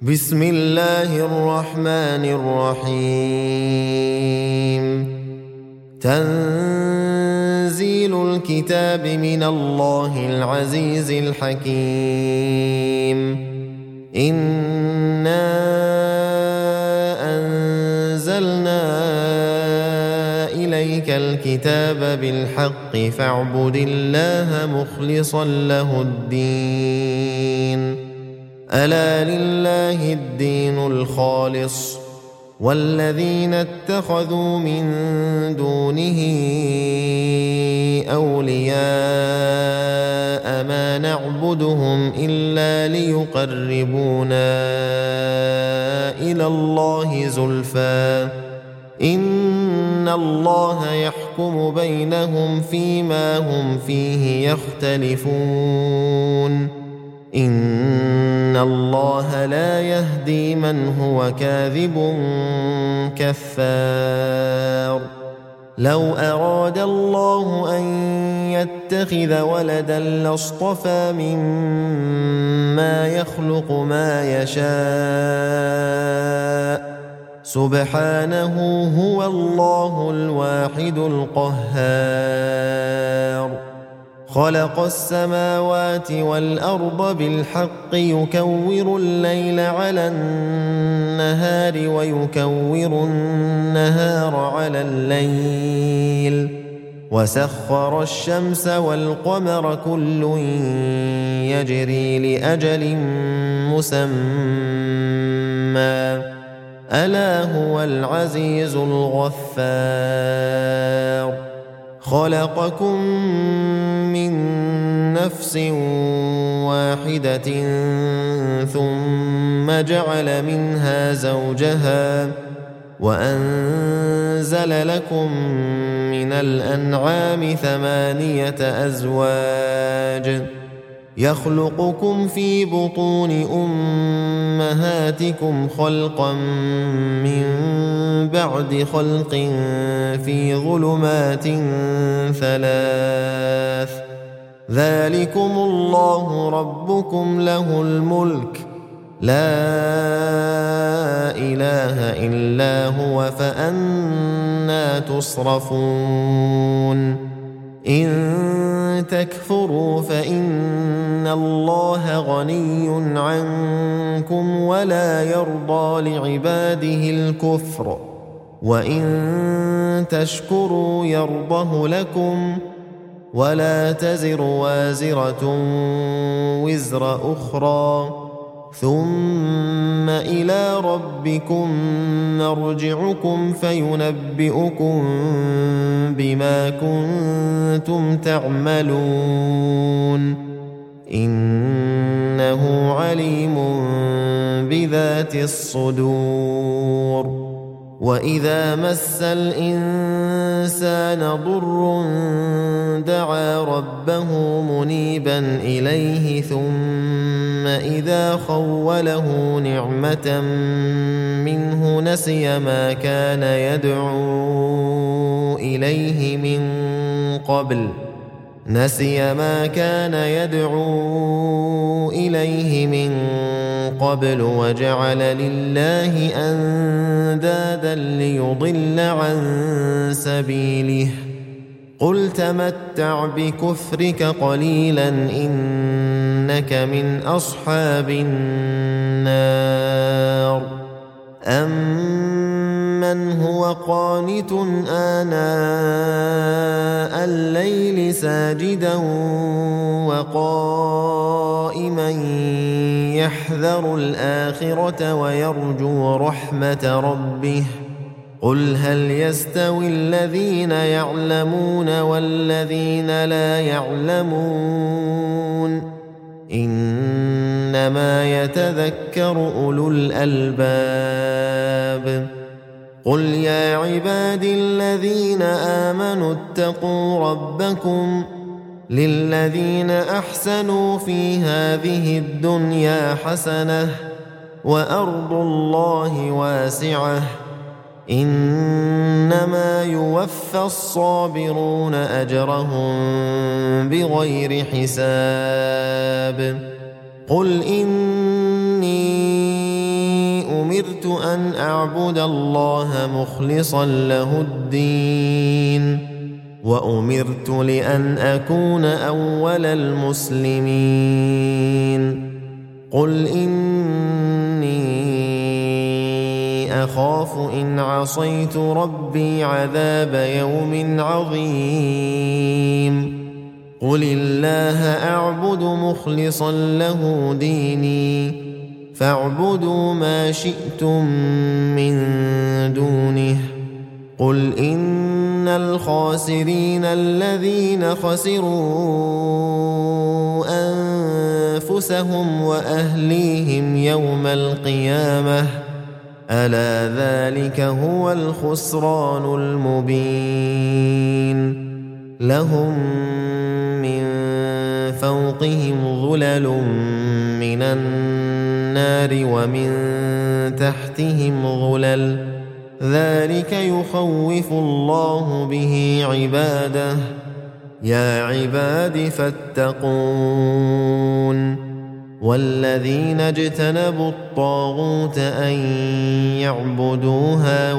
بسم الله الرحمن الرحيم تنزيل الكتاب من الله العزيز الحكيم إنا أنزلنا إليك الكتاب بالحق فاعبد الله مخلصا له الدين ألا لله الدين الخالص والذين اتخذوا من دونه أولياء ما نعبدهم إلا ليقربونا إلى الله زلفى إن الله يحكم بينهم فيما هم فيه يختلفون إن الله لا يهدي من هو كاذب كفار لو أراد الله أن يتخذ ولدا لاصطفى مما يخلق ما يشاء سبحانه هو الله الواحد القهار خلق السماوات والأرض بالحق يكور الليل على النهار ويكور النهار على الليل وسخر الشمس والقمر كل يجري لأجل مسمى ألا هو العزيز الغفار خلقكم من نفس واحدة ثم جعل منها زوجها وأنزل لكم من الأنعام 8 أزواج يخلقكم في بطون أمهاتكم خلقا من بعد خلق في ظلمات 3 ذلكم الله ربكم له الملك لا إله إلا هو فأنى تصرفون إن تكفروا فإن الله غني عنكم ولا يرضى لعباده الكفر وإن تشكروا يرضه لكم ولا تزر وازرة وزر أخرى ثم إلى ربكم مرجعكم فينبئكم بما كنتم تعملون إنه عليم بذات الصدور وإذا مس الإنسان ضر دعا ربه منيبا إليه ثم إذا خوله نعمة منه نسي ما كان يدعو إليه من قبل وجعل لله أندادا ليضل عن سبيله قل تمتع بكفرك قليلا إنك من أصحاب النار أمن هو قانت آناء الليل ساجدا وقائما يحذر الآخرة ويرجو رحمة ربه قل هل يستوي الذين يعلمون والذين لا يعلمون إنما يتذكر أولو الألباب قل يا عبادي الذين آمنوا اتقوا ربكم للذين أحسنوا في هذه الدنيا حسنة وأرض الله واسعة إنما يوفى الصابرون أجرهم بغير حساب قل إني أمرت أن أعبد الله مخلصا له الدين وأمرت لأن أكون أول المسلمين قل إني أخاف إن عصيت ربي عذاب يوم عظيم قل الله أعبد مخلصا له ديني فاعبدوا ما شئتم من دونه قل إن الخاسرين الذين خسروا أنفسهم وأهليهم يوم القيامة ألا ذلك هو الخسران المبين لهم من فوقهم ظلل من النار ومن تحتهم ظلل ذلك يخوف الله به عباده يا عباد فاتقون والذين اجتنبوا الطاغوت أن يعبدوها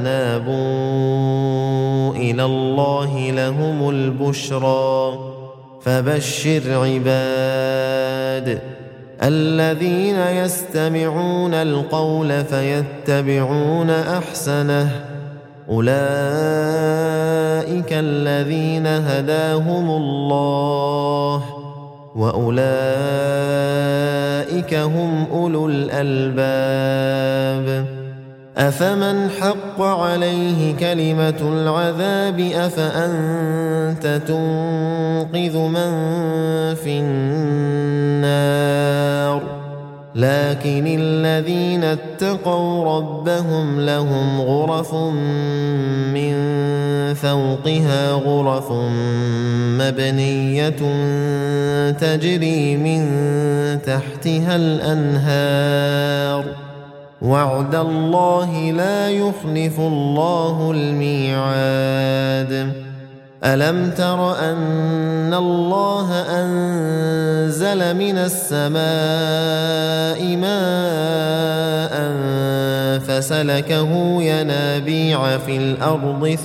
وأنابوا إلى الله لهم البشرى فبشر عباد الذين يستمعون القول فيتبعون أحسنه أولئك الذين هداهم الله وأولئك هم أولو الألباب أفمن حق عليه كلمة العذاب أفأنت تنقذ من في النار لكن الذين اتقوا ربهم لهم غرف من فوقها غرف مبنية تجري من تحتها الأنهار وعد الله لا يخلف الله الميعاد ألم تر أن الله أنزل من السماء ماء فسلكه ينابيع في الأرض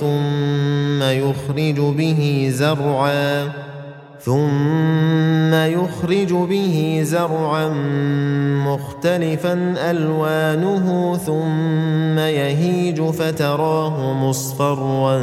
ثم يخرج به زرعا مختلفا ألوانه ثم يهيج فتراه مصفرا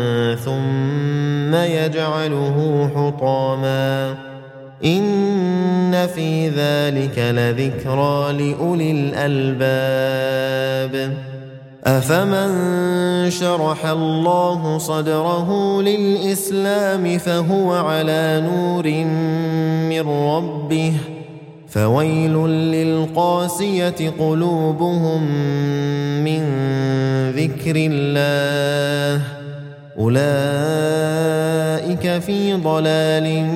ثم يجعله حطاما إن في ذلك لذكرى لأولي الألباب أفمن شرح الله صدره للإسلام فهو على نور من ربه فويل للقاسية قلوبهم من ذكر الله أولئك في ضلال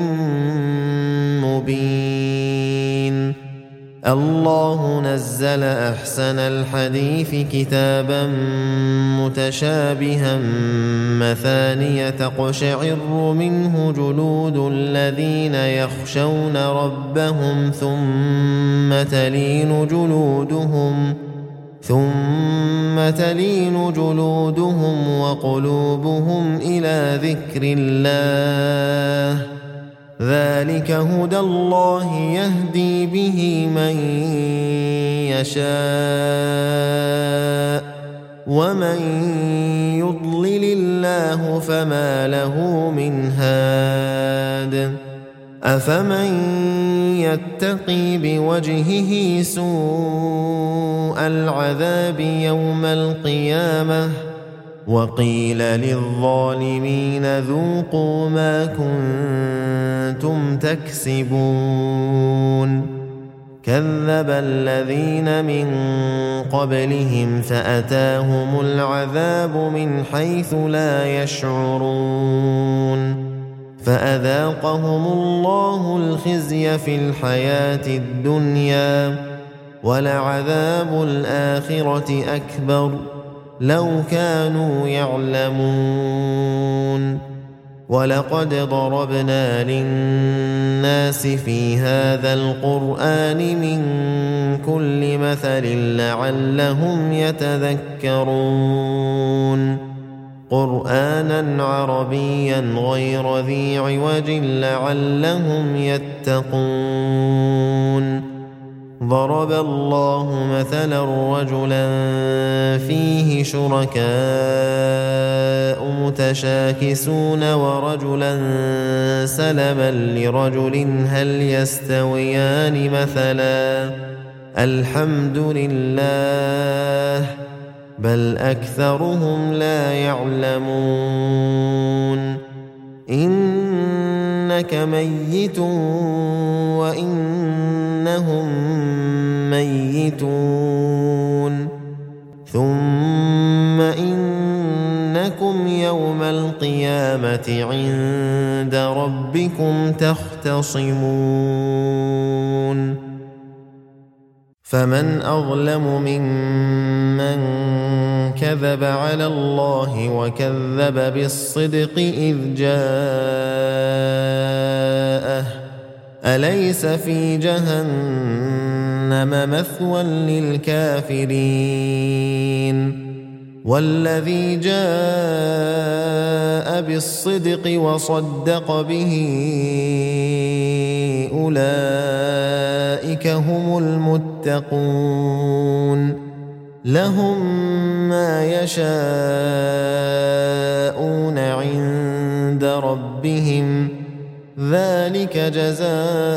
مبين الله نزل أحسن الحديث كتابا متشابها مثانية تقشعر منه جلود الذين يخشون ربهم ثم تلين جلودهم وقلوبهم إلى ذكر الله ذلك هدى الله يهدي به من يشاء ومن يضلل الله فما له من هاد أفمن يتقي بوجهه سوء العذاب يوم القيامة وقيل للظالمين ذوقوا ما كنتم تكسبون كذب الذين من قبلهم فأتاهم العذاب من حيث لا يشعرون فأذاقهم الله الخزي في الحياة الدنيا ولعذاب الآخرة أكبر لو كانوا يعلمون ولقد ضربنا للناس في هذا القرآن من كل مثل لعلهم يتذكرون قرآنا عربيا غير ذي عوج لعلهم يتقون ضرب الله مثلا رجلا فيه شركاء متشاكسون ورجلا سلما لرجل هل يستويان مثلا الحمد لله بل أكثرهم لا يعلمون إنك ميت وإنهم ميتون ثم إنكم يوم القيامة عند ربكم تختصمون فمن أظلم ممن كذب على الله وكذب بالصدق إذ جاءه أليس في جهنم مثوى للكافرين والذي جاء بالصدق وصدق به أولئك هم المتقون لهم ما يشاءون عند ربهم ذلك جزاء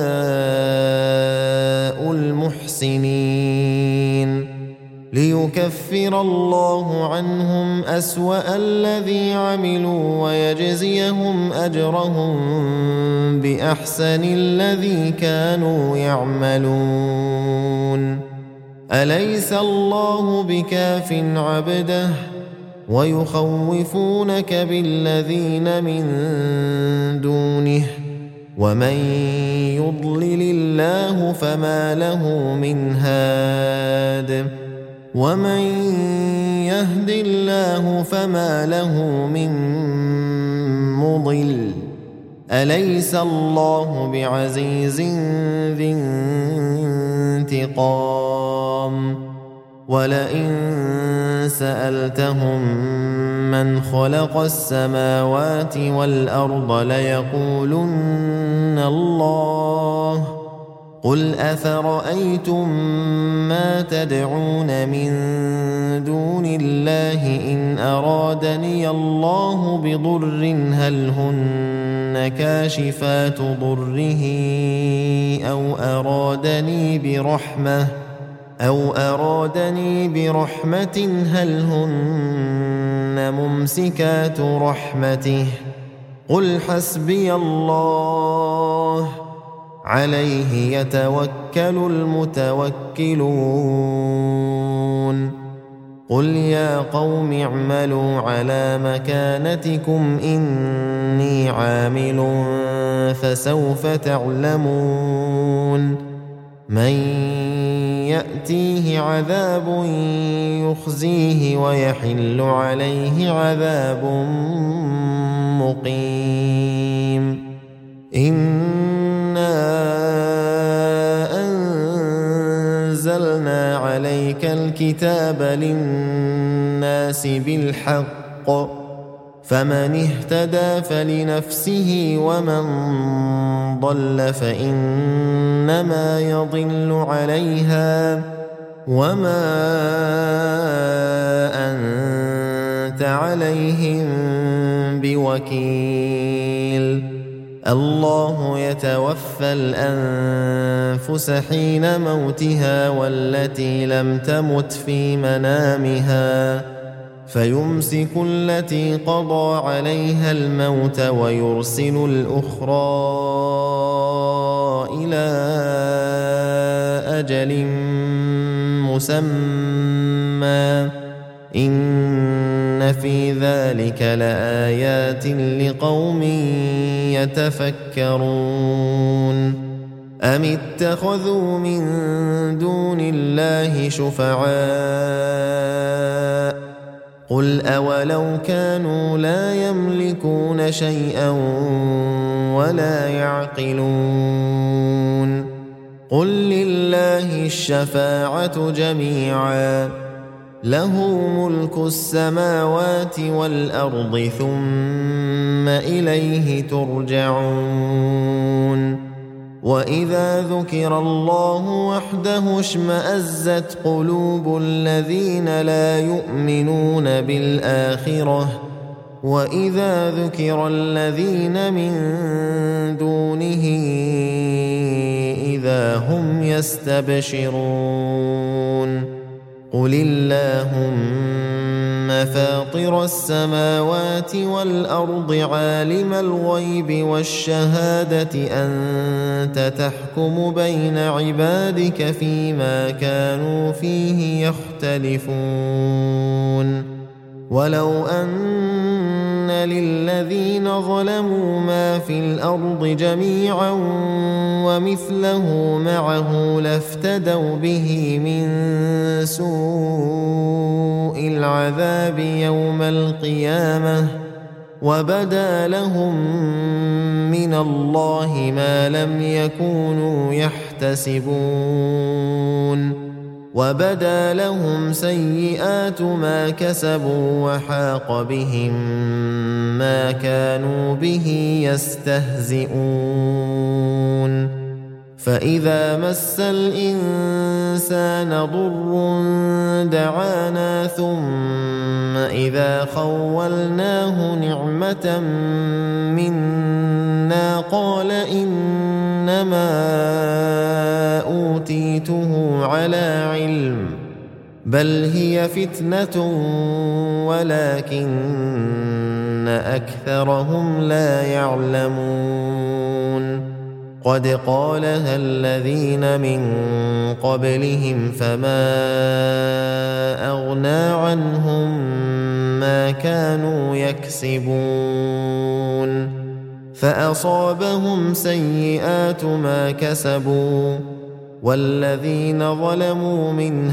المحسنين ليكفر الله عنهم أسوأ الذي عملوا ويجزيهم أجرهم بأحسن الذي كانوا يعملون أليس الله بكاف عبده ويخوفونك بالذين من دونه ومن يضلل الله فما له من هاد ومن يهد الله فما له من مضل أليس الله بعزيز ذي انتقام ولئن سألتهم من خلق السماوات والأرض ليقولن الله قل أفرأيتم ما تدعون من دون الله إن أرادني الله بضر هل هن كاشفات ضره أو أرادني برحمة هل هن ممسكات رحمته قل حسبي الله عليه يتوكل المتوكلون قل يا قوم اعملوا على مكانتكم إني عامل فسوف تعلمون من يأتيه عذاب يخزيه ويحل عليه عذاب مقيم إنا أنزلنا عليك الكتاب للناس بالحق فمن اهتدى فلنفسه ومن ضل فإنما يضل عليها وما أنت عليهم بوكيل الله يتوفى الأنفس حين موتها والتي لم تمت في منامها فيمسك التي قضى عليها الموت ويرسل الأخرى إلى أجل مسمى إن في ذلك لآيات لقوم يتفكرون أم اتخذوا من دون الله شفعاء قل أولو كانوا لا يملكون شيئا ولا يعقلون قل لله الشفاعة جميعا له ملك السماوات والأرض ثم إليه ترجعون وإذا ذكر الله وحده اشمأزت قلوب الذين لا يؤمنون بالآخرة وإذا ذكر الذين من دونه إذا هم يستبشرون قل اللهم فاطر السماوات والأرض عالم الغيب والشهادة أنت تحكم بين عبادك فيما كانوا فيه يختلفون ولو أن للذين ظلموا ما في الأرض جميعا ومثله معه لافتدوا به من سوء العذاب يوم القيامة وبدا لهم من الله ما لم يكونوا يحتسبون وبدا لهم سيئات ما كسبوا وحاق بهم ما كانوا به يستهزئون فإذا مس الإنسان ضر دعانا ثم إذا خولناه نعمة منا قال إنما أوتيته على علم بل هي فتنة ولكن أكثرهم لا يعلمون قد قالها الذين من قبلهم فما أغنى عنهم ما كانوا يكسبون فأصابهم سيئات ما كسبوا والذين ظلموا من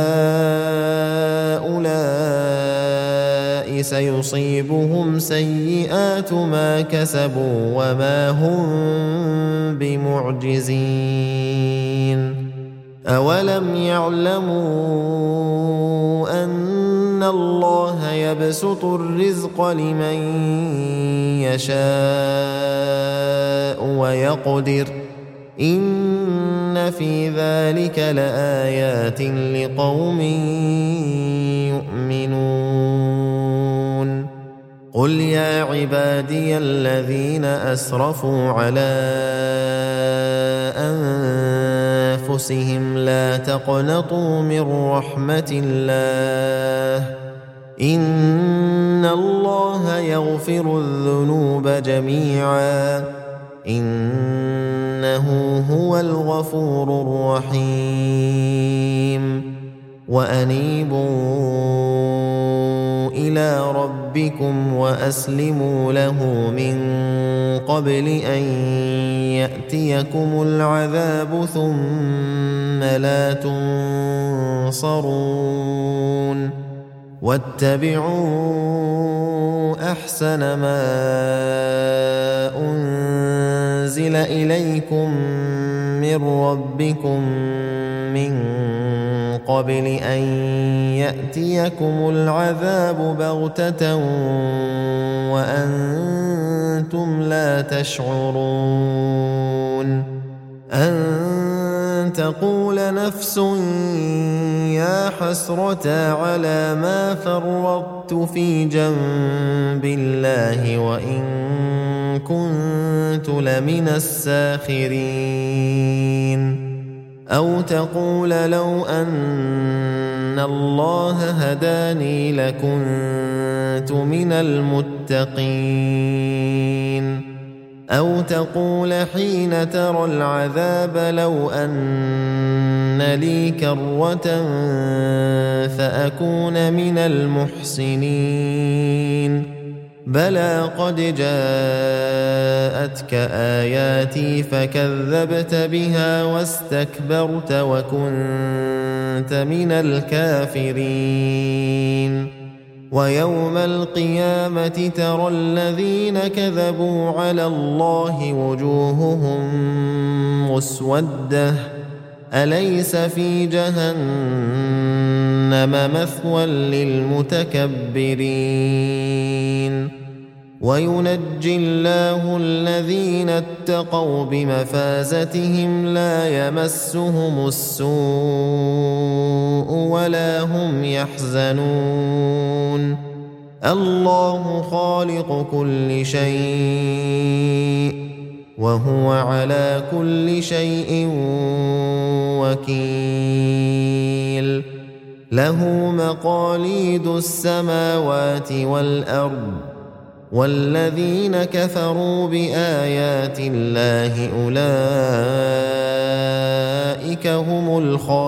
هؤلاء سيصيبهم سيئات ما كسبوا وما هم بمعجزين أولم يعلموا أن الله يبسط الرزق لمن يشاء ويقدر إن في ذلك لآيات لقوم يؤمنون قل يا عبادي الذين أسرفوا على أنفسهم لا تقنطوا من رحمة الله إن الله يغفر الذنوب جميعا إنه هو الغفور الرحيم وأنيبوا إلى ربكم وأسلموا له من قبل أن يأتيكم العذاب ثم لا تنصرون واتبعوا أحسن ما أنزل إليكم من ربكم من قبل أن يأتيكم العذاب بغتة وأنتم لا تشعرون أن تقول نفس يا حسرة على ما فرطت في جنب الله وإن كنت لمن الساخرين أو تقول لو أن الله هداني لكنت من المتقين أو تقول حين ترى العذاب لو أن لي كرة فأكون من المحسنين بلى قد جاءتك آياتي فكذبت بها واستكبرت وكنت من الكافرين ويوم القيامة ترى الذين كذبوا على الله وجوههم مسودة أليس في جهنم مثوى للمتكبرين وينجي الله الذين اتقوا بمفازتهم لا يمسهم السوء ولا هم يحزنون الله خالق كل شيء وهو على كل شيء وكيل له مقاليد السماوات والأرض والذين كفروا بآيات الله أولئك هم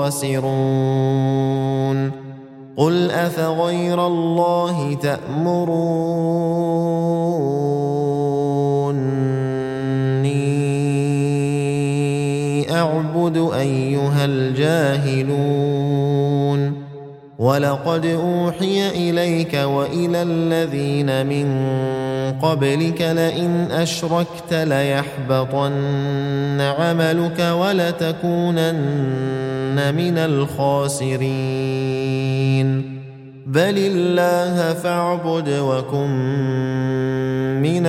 الخاسرون قل أفغير الله تأمروني أعبد أيها الجاهلون ولقد أوحي إليك وإلى الذين من قبلك لئن أشركت ليحبطن عملك ولتكونن من الخاسرين بل الله فاعبد وكن من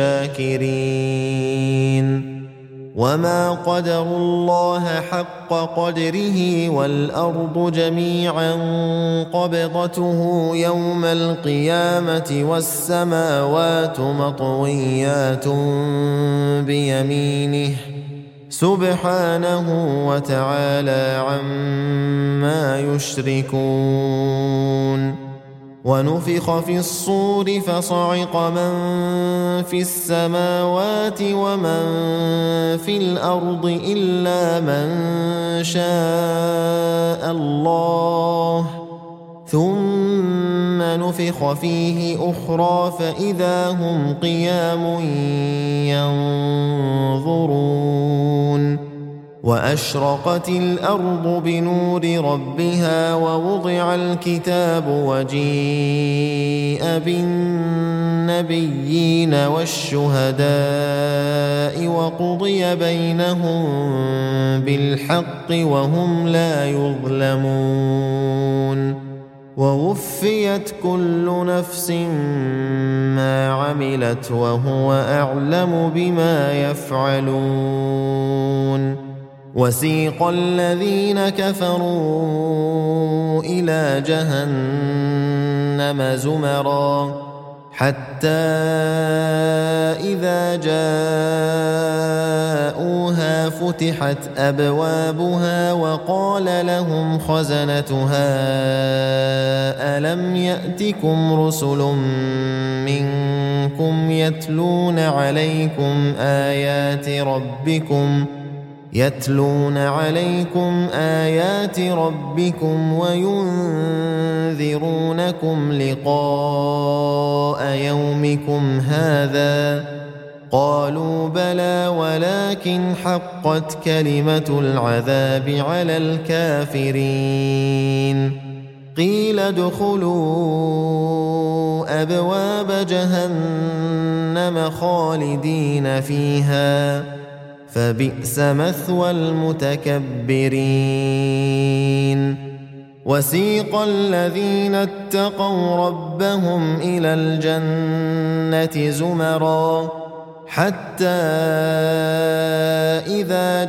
الشاكرين وما قدروا الله حق قدره والأرض جميعا قبضته يوم القيامة والسماوات مطويات بيمينه سبحانه وتعالى عما يشركون ونفخ في الصور فصعق من في السماوات ومن في الأرض إلا من شاء الله ثم نفخ فيه أخرى فإذا هم قيام ينظرون وأشرقت الأرض بنور ربها ووضع الكتاب وجيء بالنبيين والشهداء وقضي بينهم بالحق وهم لا يظلمون ووفيت كل نفس ما عملت وهو أعلم بما يفعلون وسيق الذين كفروا إلى جهنم زمرا حتى إذا جاءوها فتحت أبوابها وقال لهم خزنتها ألم يأتكم رسل منكم يتلون عليكم آيات ربكم وينذرونكم لقاء يومكم هذا قالوا بلى ولكن حقت كلمة العذاب على الكافرين قيل ادخلوا أبواب جهنم خالدين فيها فبئس مثوى المتكبرين وسيق الذين اتقوا ربهم إلى الجنة زمرا حتى إذا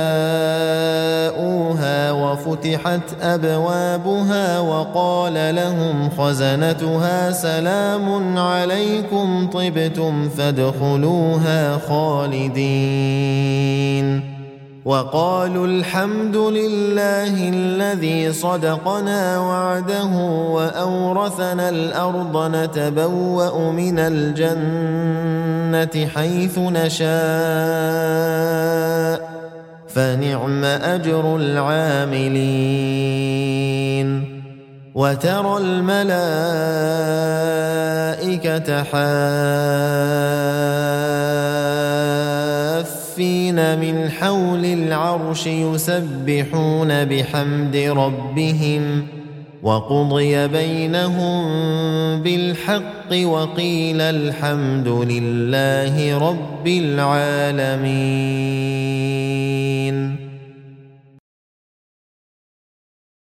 جاءوها وفتحت أبوابها وقال لهم خزنتها سلام عليكم طبتم فادخلوها خالدين وقالوا الحمد لله الذي صدقنا وعده وأورثنا الأرض نتبوأ من الجنة حيث نشاء فنعم أجر العاملين وترى الملائكة حافين من حول العرش يسبحون بحمد ربهم وقضي بينهم بالحق وقيل الحمد لله رب العالمين.